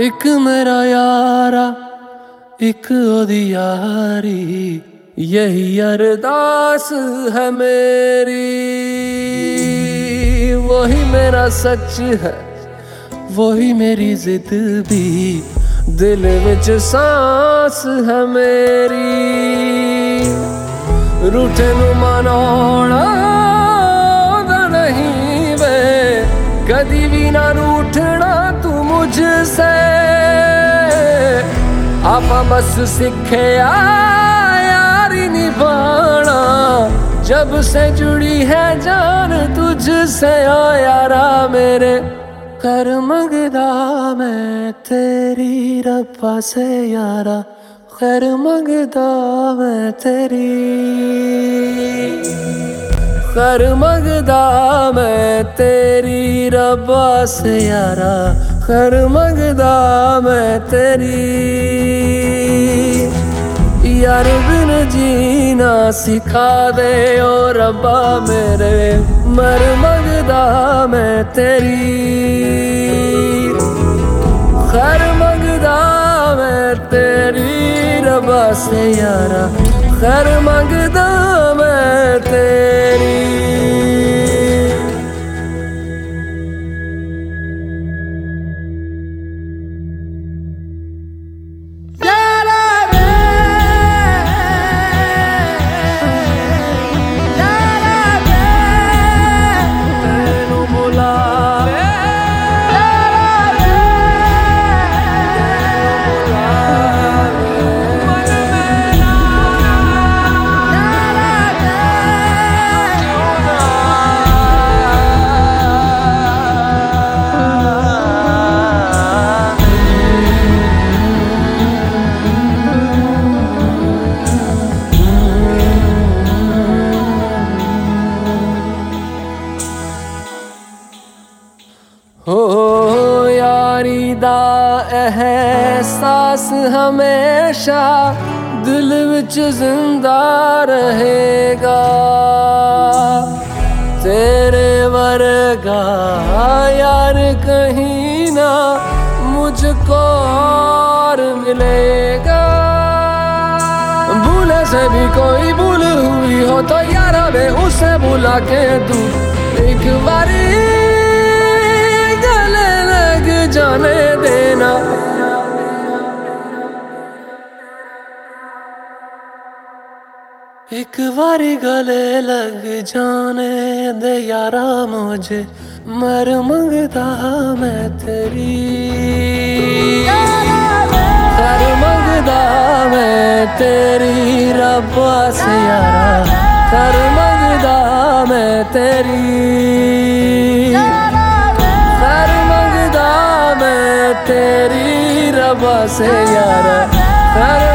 एक मेरा यारा एक ओदी यारी, यही अरदास है मेरी। वही मेरा सच है, वही मेरी जिद भी, दिल विच सांस है मेरी। रूठे नू मनाउणा नहीं वे, कदी भी ना रूठना तू मुझसे। आपा बस सीखे यारी निभाना, जब से जुड़ी है जान तुझसे। ओ यारा मेरे कर मंगदा मैं तेरी रब्बा से यारा, खैर मंगदा मैं तेरी। खैर मंगदा मैं तेरी रब्बा से यारा, खैर मंगदा मैं तेरी। यार बिन जीना सिखा दे ओ रब्बा मेरे, मर मंगदा मैं तेरी। खैर मंगदा मैं तेरी रब्बा से यारा, खैर मंगदा मैं तेरी। हो यारी दा एहसास हमेशा दिल विच जिंदा रहेगा। तेरे वर्गा यार कहीं ना मुझको और मिलेगा। भूले से भी कोई भूल हुई हो तो यारा वे उसे भुला के तू एक बारी जाने देना। एक बारी गले लग जाने दे यारा मुझे, मर मंगदा मैं तेरी। खैर मंगदा मैं तेरी रब्बा से यारा, खैर मंगदा मैं तेरी। तेरी रब्बा से यारा,